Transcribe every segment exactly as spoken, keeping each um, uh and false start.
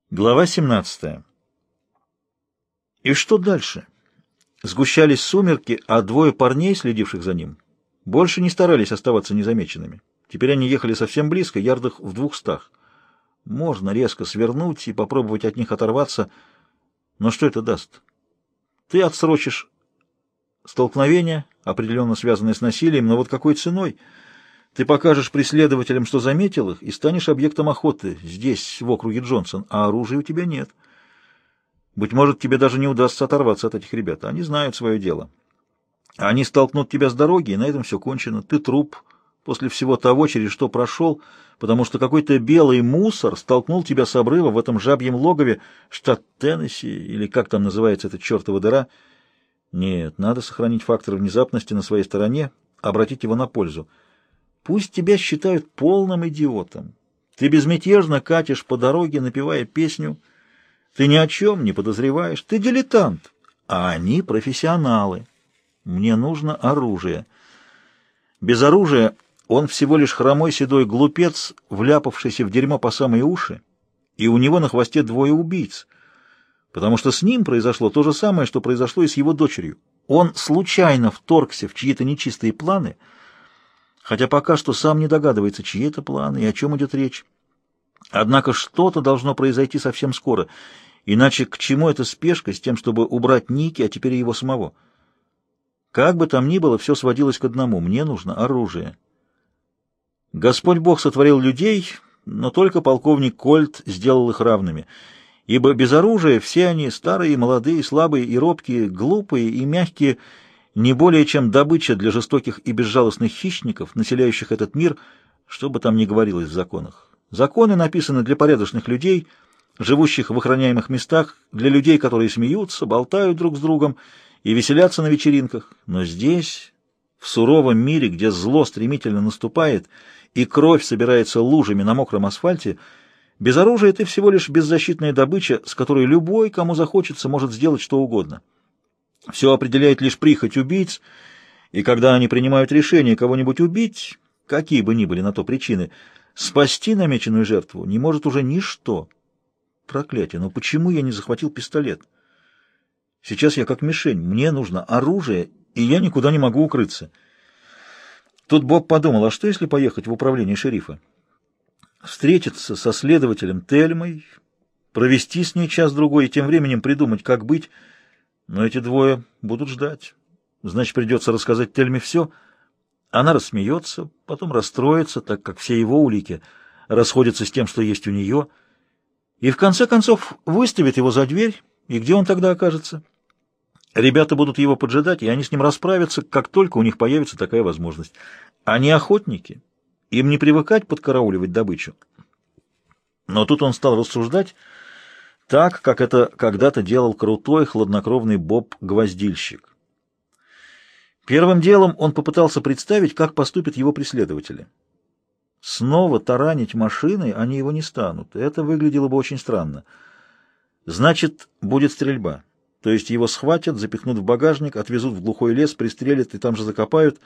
Глава семнадцатая. И что дальше? Сгущались сумерки, а двое парней, следивших за ним, больше не старались оставаться незамеченными. Теперь они ехали совсем близко, ярдах в двухстах. Можно резко свернуть и попробовать от них оторваться, но что это даст? Ты отсрочишь столкновение, определенно связанное с насилием, но вот какой ценой? Ты покажешь преследователям, что заметил их, и станешь объектом охоты здесь, в округе Джонсон, а оружия у тебя нет. Быть может, тебе даже не удастся оторваться от этих ребят. Они знают свое дело. Они столкнут тебя с дороги, и на этом все кончено. Ты труп после всего того, через что прошел, потому что какой-то белый мусор столкнул тебя с обрыва в этом жабьем логове, штат Теннесси, или как там называется эта чертова дыра. Нет, надо сохранить фактор внезапности на своей стороне, обратить его на пользу. Пусть тебя считают полным идиотом. Ты безмятежно катишь по дороге, напевая песню. Ты ни о чем не подозреваешь. Ты дилетант, а они профессионалы. Мне нужно оружие. Без оружия он всего лишь хромой седой глупец, вляпавшийся в дерьмо по самые уши, и у него на хвосте двое убийц, потому что с ним произошло то же самое, что произошло и с его дочерью. Он случайно вторгся в чьи-то нечистые планы, хотя пока что сам не догадывается, чьи это планы и о чем идет речь. Однако что-то должно произойти совсем скоро, иначе к чему эта спешка с тем, чтобы убрать Ники, а теперь и его самого? Как бы там ни было, все сводилось к одному — мне нужно оружие. Господь Бог сотворил людей, но только полковник Кольт сделал их равными, ибо без оружия все они, старые, молодые, слабые и робкие, глупые и мягкие, не более чем добыча для жестоких и безжалостных хищников, населяющих этот мир, что бы там ни говорилось в законах. Законы написаны для порядочных людей, живущих в охраняемых местах, для людей, которые смеются, болтают друг с другом и веселятся на вечеринках. Но здесь, в суровом мире, где зло стремительно наступает и кровь собирается лужами на мокром асфальте, без оружия ты всего лишь беззащитная добыча, с которой любой, кому захочется, может сделать что угодно. Все определяет лишь прихоть убийц, и когда они принимают решение кого-нибудь убить, какие бы ни были на то причины, спасти намеченную жертву не может уже ничто. Проклятие, но почему я не захватил пистолет? Сейчас я как мишень, мне нужно оружие, и я никуда не могу укрыться. Тут Боб подумал, а что если поехать в управление шерифа? Встретиться со следователем Тельмой, провести с ней час-другой и тем временем придумать, как быть. Но эти двое будут ждать. Значит, придется рассказать Тельме все. Она рассмеется, потом расстроится, так как все его улики расходятся с тем, что есть у нее, и в конце концов выставит его за дверь, и где он тогда окажется? Ребята будут его поджидать, и они с ним расправятся, как только у них появится такая возможность. Они охотники, им не привыкать подкарауливать добычу. Но тут он стал рассуждать так, как это когда-то делал крутой, хладнокровный Боб-гвоздильщик. Первым делом он попытался представить, как поступят его преследователи. Снова таранить машиной они его не станут. Это выглядело бы очень странно. Значит, будет стрельба. То есть его схватят, запихнут в багажник, отвезут в глухой лес, пристрелят и там же закопают.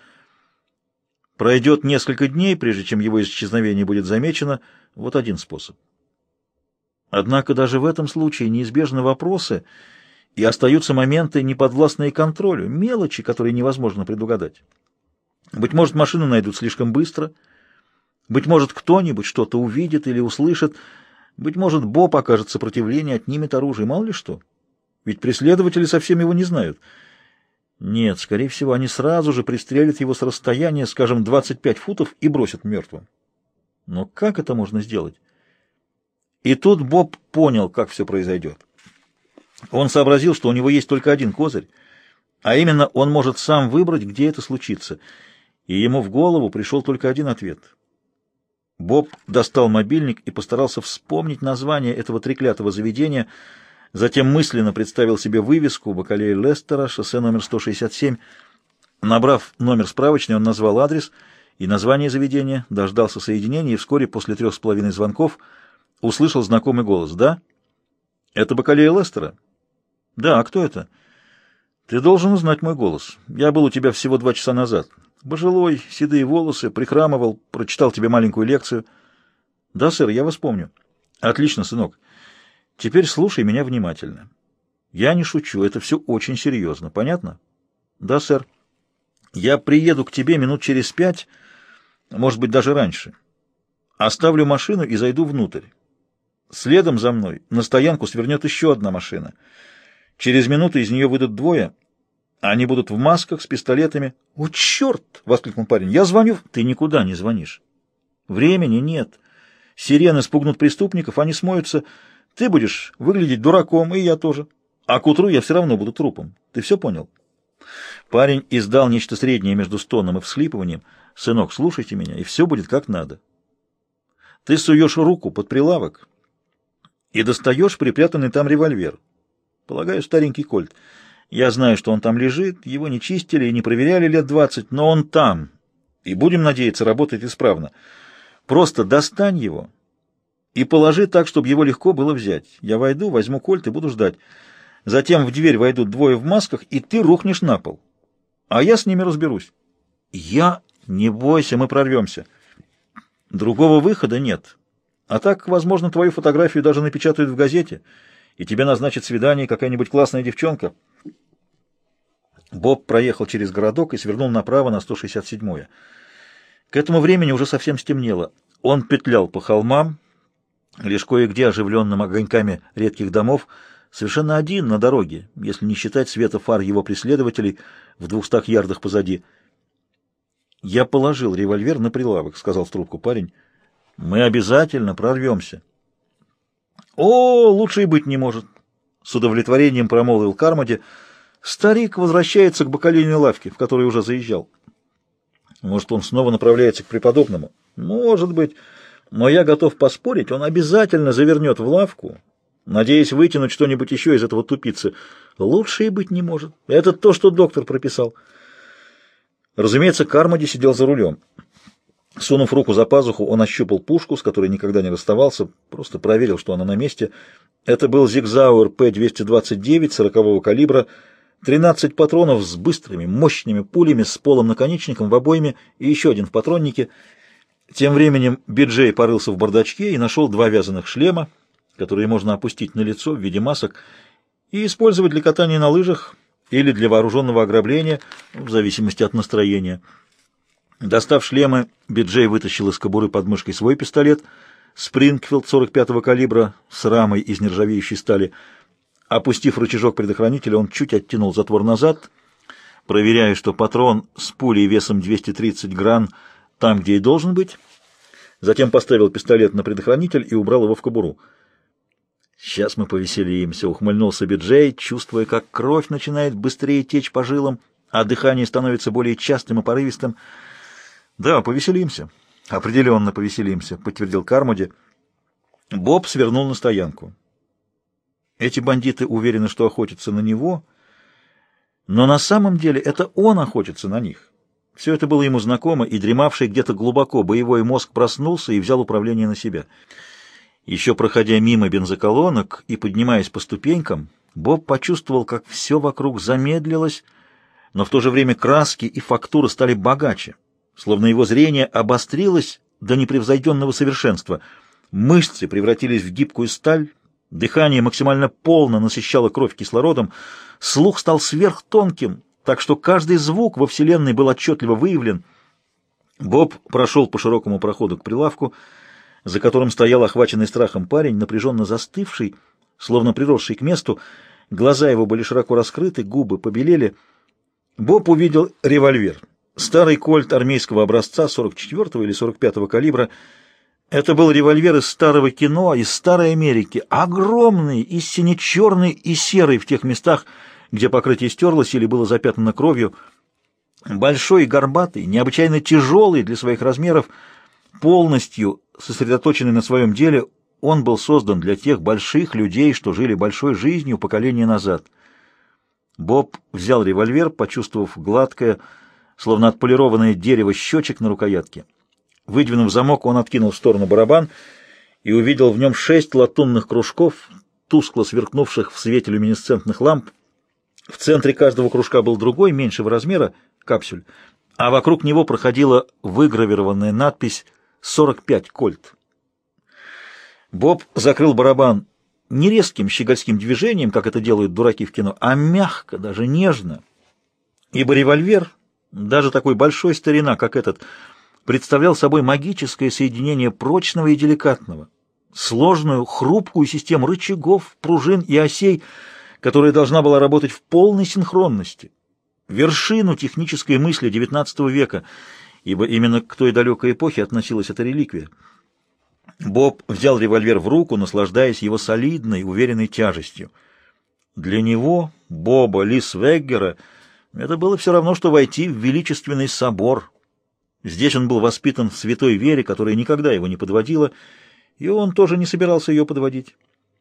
Пройдет несколько дней, прежде чем его исчезновение будет замечено. Вот один способ. Однако даже в этом случае неизбежны вопросы, и остаются моменты, неподвластные контролю, мелочи, которые невозможно предугадать. Быть может, машину найдут слишком быстро, быть может, кто-нибудь что-то увидит или услышит, быть может, Боб окажет сопротивление, отнимет оружие, мало ли что. Ведь преследователи совсем его не знают. Нет, скорее всего, они сразу же пристрелят его с расстояния, скажем, двадцать пять футов и бросят мертвым. Но как это можно сделать? И тут Боб понял, как все произойдет. Он сообразил, что у него есть только один козырь, а именно он может сам выбрать, где это случится. И ему в голову пришел только один ответ. Боб достал мобильник и постарался вспомнить название этого треклятого заведения, затем мысленно представил себе вывеску «Бакалея Лестера, шоссе номер сто шестьдесят семь». Набрав номер справочный, он назвал адрес и название заведения, дождался соединения и вскоре после трех с половиной звонков услышал знакомый голос. «Да? Это Бакалея Лестера?» «Да, а кто это?» «Ты должен узнать мой голос. Я был у тебя всего два часа назад. Пожилой, седые волосы, прихрамывал, прочитал тебе маленькую лекцию». «Да, сэр, я вас помню». «Отлично, сынок. Теперь слушай меня внимательно. Я не шучу, это все очень серьезно. Понятно? Да, сэр. Я приеду к тебе минут через пять, может быть, даже раньше. Оставлю машину и зайду внутрь. Следом за мной на стоянку свернет еще одна машина. Через минуту из нее выйдут двое. Они будут в масках, с пистолетами. — О, черт! — воскликнул парень. — Я звоню. — Ты никуда не звонишь. Времени нет. Сирены спугнут преступников, они смоются. Ты будешь выглядеть дураком, и я тоже. А к утру я все равно буду трупом. Ты все понял? Парень издал нечто среднее между стоном и всхлипыванием. — Сынок, слушайте меня, и все будет как надо. Ты суешь руку под прилавок и достаешь припрятанный там револьвер. Полагаю, старенький кольт. Я знаю, что он там лежит, его не чистили и не проверяли лет двадцать, но он там, и, будем надеяться, работает исправно. Просто достань его и положи так, чтобы его легко было взять. Я войду, возьму кольт и буду ждать. Затем в дверь войдут двое в масках, и ты рухнешь на пол. А я с ними разберусь. Я... Не бойся, мы прорвемся. Другого выхода нет. А так, возможно, твою фотографию даже напечатают в газете, и тебе назначат свидание какая-нибудь классная девчонка. Боб проехал через городок и свернул направо на сто шестьдесят седьмое. К этому времени уже совсем стемнело. Он петлял по холмам, лишь кое-где оживленным огоньками редких домов, совершенно один на дороге, если не считать света фар его преследователей в двухстах ярдах позади. «Я положил револьвер на прилавок», — сказал в трубку парень. «Мы обязательно прорвемся». «О, лучше и быть не может», — с удовлетворением промолвил Кармоди. «Старик возвращается к бакалейной лавке, в которой уже заезжал». «Может, он снова направляется к преподобному?» «Может быть. Но я готов поспорить, он обязательно завернет в лавку, надеясь вытянуть что-нибудь еще из этого тупицы. Лучше и быть не может. Это то, что доктор прописал». Разумеется, Кармоди сидел за рулем. Сунув руку за пазуху, он ощупал пушку, с которой никогда не расставался, просто проверил, что она на месте. Это был Зигзауэр П двести двадцать девять сорокового калибра, тринадцать патронов с быстрыми, мощными пулями, с полым наконечником в обойме и еще один в патроннике. Тем временем Би-Джей порылся в бардачке и нашел два вязаных шлема, которые можно опустить на лицо в виде масок и использовать для катания на лыжах или для вооруженного ограбления, в зависимости от настроения. Достав шлемы, Би-Джей вытащил из кобуры под мышкой свой пистолет Спрингфилд сорок пятого калибра с рамой из нержавеющей стали. Опустив рычажок предохранителя, он чуть оттянул затвор назад, проверяя, что патрон с пулей весом двести тридцать гран там, где и должен быть. Затем поставил пистолет на предохранитель и убрал его в кобуру. «Сейчас мы повеселимся», — ухмыльнулся Би-Джей, чувствуя, как кровь начинает быстрее течь по жилам, а дыхание становится более частым и порывистым. «Да, повеселимся. Определенно повеселимся», — подтвердил Кармоди. Боб свернул на стоянку. Эти бандиты уверены, что охотятся на него, но на самом деле это он охотится на них. Все это было ему знакомо, и дремавший где-то глубоко боевой мозг проснулся и взял управление на себя. Еще проходя мимо бензоколонок и поднимаясь по ступенькам, Боб почувствовал, как все вокруг замедлилось, но в то же время краски и фактура стали богаче, словно его зрение обострилось до непревзойденного совершенства. Мышцы превратились в гибкую сталь, дыхание максимально полно насыщало кровь кислородом, слух стал сверхтонким, так что каждый звук во Вселенной был отчетливо выявлен. Боб прошел по широкому проходу к прилавку, за которым стоял охваченный страхом парень, напряженно застывший, словно приросший к месту. Глаза его были широко раскрыты, губы побелели. Боб увидел револьвер. Старый кольт армейского образца сорок четвёртого или сорок пятого калибра. Это был револьвер из старого кино, из старой Америки, огромный, и сине-черный, и серый в тех местах, где покрытие стерлось или было запятнано кровью. Большой и горбатый, необычайно тяжелый для своих размеров, полностью сосредоточенный на своем деле, он был создан для тех больших людей, что жили большой жизнью поколения назад. Боб взял револьвер, почувствовав гладкое, словно отполированное дерево щечек на рукоятке. Выдвинув замок, он откинул в сторону барабан и увидел в нем шесть латунных кружков, тускло сверкнувших в свете люминесцентных ламп. В центре каждого кружка был другой, меньшего размера, капсюль, а вокруг него проходила выгравированная надпись «сорок пять Кольт». Боб закрыл барабан не резким щегольским движением, как это делают дураки в кино, а мягко, даже нежно. Ибо револьвер, даже такой большой старина, как этот, представлял собой магическое соединение прочного и деликатного, сложную, хрупкую систему рычагов, пружин и осей, которая должна была работать в полной синхронности, вершину технической мысли девятнадцатого века, ибо именно к той далекой эпохе относилась эта реликвия. Боб взял револьвер в руку, наслаждаясь его солидной, уверенной тяжестью. Для него, Боба Лисвеггера, это было все равно, что войти в величественный собор. Здесь он был воспитан в святой вере, которая никогда его не подводила, и он тоже не собирался ее подводить.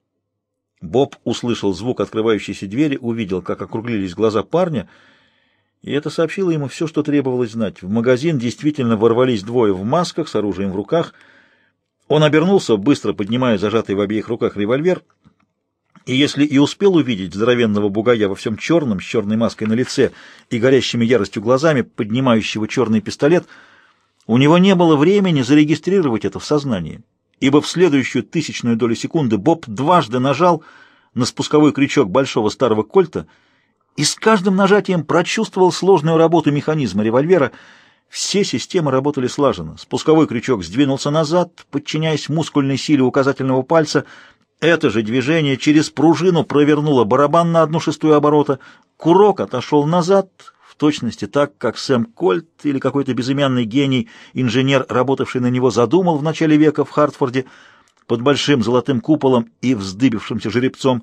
Боб услышал звук открывающейся двери, увидел, как округлились глаза парня, и это сообщило ему все, что требовалось знать. В магазин действительно ворвались двое в масках с оружием в руках. Он обернулся, быстро поднимая зажатый в обеих руках револьвер, и если и успел увидеть здоровенного бугая во всем черном, с черной маской на лице и горящими яростью глазами, поднимающего черный пистолет, у него не было времени зарегистрировать это в сознании, ибо в следующую тысячную долю секунды Боб дважды нажал на спусковой крючок большого старого кольта и с каждым нажатием прочувствовал сложную работу механизма револьвера. Все системы работали слаженно. Спусковой крючок сдвинулся назад, подчиняясь мускульной силе указательного пальца. Это же движение через пружину провернуло барабан на одну шестую оборота. Курок отошел назад, в точности так, как Сэм Кольт или какой-то безымянный гений, инженер, работавший на него, задумал в начале века в Хартфорде под большим золотым куполом и вздыбившимся жеребцом.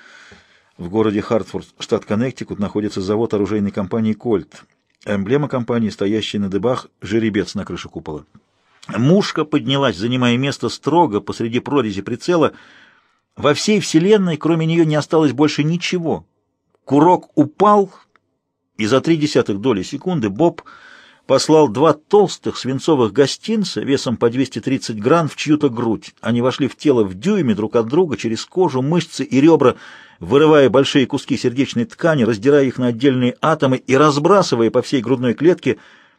В городе Хартфорд, штат Коннектикут, находится завод оружейной компании «Кольт». Эмблема компании, стоящая на дыбах, жеребец на крыше купола. Мушка поднялась, занимая место строго посреди прорези прицела. Во всей вселенной, кроме нее, не осталось больше ничего. Курок упал, и за три десятых доли секунды Боб послал два толстых свинцовых гостинца весом по двести тридцать грамм в чью-то грудь. Они вошли в тело в дюйме друг от друга через кожу, мышцы и ребра, вырывая большие куски сердечной ткани, раздирая их на отдельные атомы и разбрасывая по всей грудной клетке.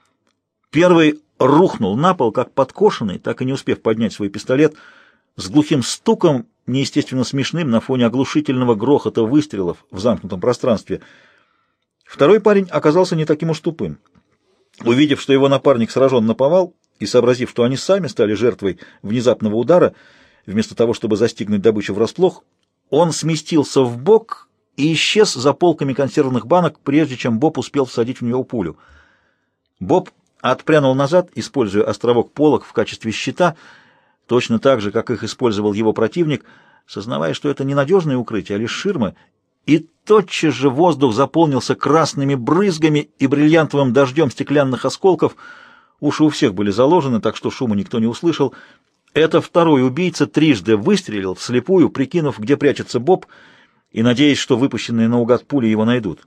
Первый рухнул на пол, как подкошенный, так и не успев поднять свой пистолет, с глухим стуком, неестественно смешным на фоне оглушительного грохота выстрелов в замкнутом пространстве. Второй парень оказался не таким уж тупым. Увидев, что его напарник сражен наповал, и сообразив, что они сами стали жертвой внезапного удара, вместо того, чтобы застигнуть добычу врасплох, он сместился вбок и исчез за полками консервных банок, прежде чем Боб успел всадить в него пулю. Боб отпрянул назад, используя островок полок в качестве щита, точно так же, как их использовал его противник, сознавая, что это не надежное укрытие, а лишь ширма, и тотчас же воздух заполнился красными брызгами и бриллиантовым дождем стеклянных осколков. Уши у всех были заложены, так что шума никто не услышал. Это второй убийца трижды выстрелил вслепую, прикинув, где прячется Боб, и надеясь, что выпущенные наугад пули его найдут.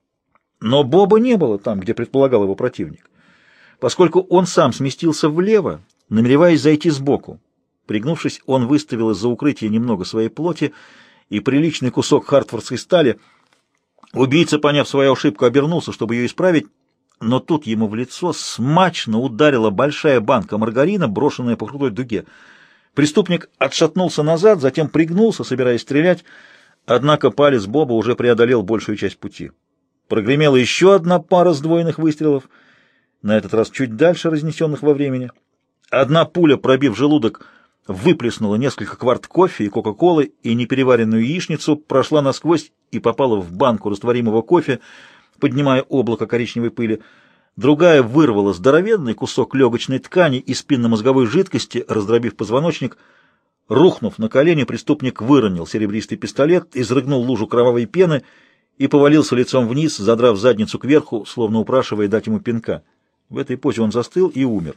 Но Боба не было там, где предполагал его противник, поскольку он сам сместился влево, намереваясь зайти сбоку. Пригнувшись, он выставил из-за укрытия немного своей плоти и приличный кусок хартфордской стали. Убийца, поняв свою ошибку, обернулся, чтобы ее исправить, но тут ему в лицо смачно ударила большая банка маргарина, брошенная по крутой дуге. Преступник отшатнулся назад, затем пригнулся, собираясь стрелять, однако палец Боба уже преодолел большую часть пути. Прогремела еще одна пара сдвоенных выстрелов, на этот раз чуть дальше разнесенных во времени. Одна пуля, пробив желудок, выплеснула несколько кварт кофе и кока-колы, и непереваренную яичницу, прошла насквозь и попала в банку растворимого кофе, поднимая облако коричневой пыли. Другая вырвала здоровенный кусок легочной ткани и спинномозговой жидкости, раздробив позвоночник. Рухнув на колени, преступник выронил серебристый пистолет, изрыгнул лужу кровавой пены и повалился лицом вниз, задрав задницу кверху, словно упрашивая дать ему пинка. В этой позе он застыл и умер.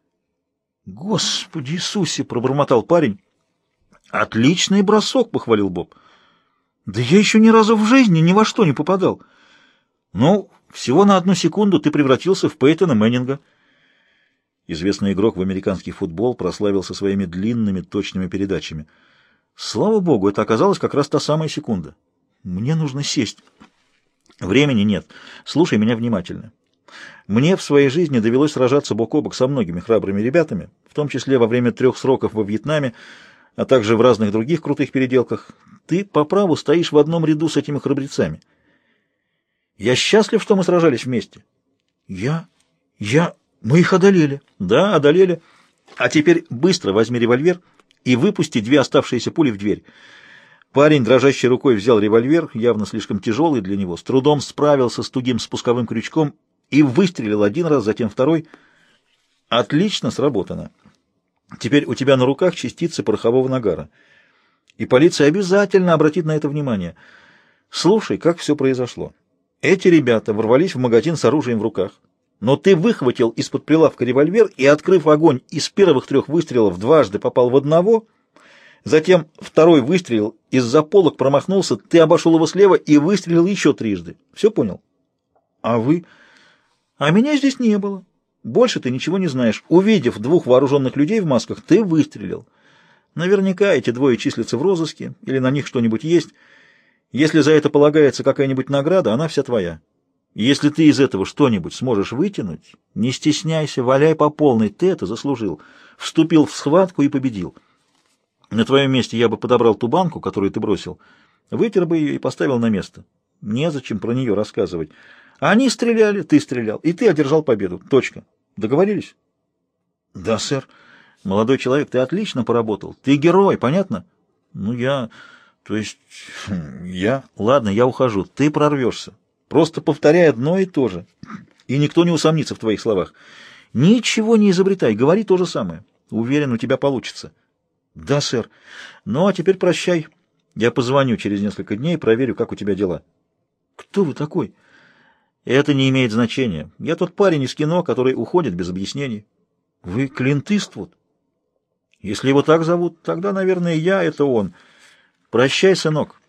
«Господи Иисусе!» — пробормотал парень. «Отличный бросок!» — похвалил Боб. «Да я еще ни разу в жизни ни во что не попадал. Ну, всего на одну секунду ты превратился в Пейтона Мэннинга». Известный игрок в американский футбол прославился своими длинными, точными передачами. Слава богу, это оказалась как раз та самая секунда. Мне нужно сесть. Времени нет. Слушай меня внимательно. Мне в своей жизни довелось сражаться бок о бок со многими храбрыми ребятами, в том числе во время трех сроков во Вьетнаме, а также в разных других крутых переделках, ты по праву стоишь в одном ряду с этими храбрецами. Я счастлив, что мы сражались вместе. Я... я... мы их одолели. Да, одолели. А теперь быстро возьми револьвер и выпусти две оставшиеся пули в дверь. Парень дрожащей рукой взял револьвер, явно слишком тяжелый для него, с трудом справился с тугим спусковым крючком и выстрелил один раз, затем второй. Отлично сработано. Теперь у тебя на руках частицы порохового нагара. И полиция обязательно обратит на это внимание. Слушай, как все произошло. Эти ребята ворвались в магазин с оружием в руках, но ты выхватил из-под прилавка револьвер и, открыв огонь, из первых трех выстрелов дважды попал в одного, затем второй выстрел из-за полок промахнулся, ты обошел его слева и выстрелил еще трижды. Все понял? А вы? А меня здесь не было. Больше ты ничего не знаешь. Увидев двух вооруженных людей в масках, ты выстрелил. Наверняка эти двое числятся в розыске, или на них что-нибудь есть. Если за это полагается какая-нибудь награда, она вся твоя. Если ты из этого что-нибудь сможешь вытянуть, не стесняйся, валяй по полной, ты это заслужил. Вступил в схватку и победил. На твоем месте я бы подобрал ту банку, которую ты бросил, вытер бы ее и поставил на место. Незачем про нее рассказывать. Они стреляли, ты стрелял, и ты одержал победу. Точка. Договорились? Да, сэр. Молодой человек, ты отлично поработал. Ты герой, понятно? Ну, я... То есть... Я... Ладно, я ухожу. Ты прорвешься. Просто повторяй одно и то же. И никто не усомнится в твоих словах. Ничего не изобретай, говори то же самое. Уверен, у тебя получится. Да, сэр. Ну, а теперь прощай. Я позвоню через несколько дней и проверю, как у тебя дела. Кто вы такой? Это не имеет значения. Я тот парень из кино, который уходит без объяснений. Вы Клинт Иствуд? Если его так зовут, тогда, наверное, я — это он. Прощай, сынок.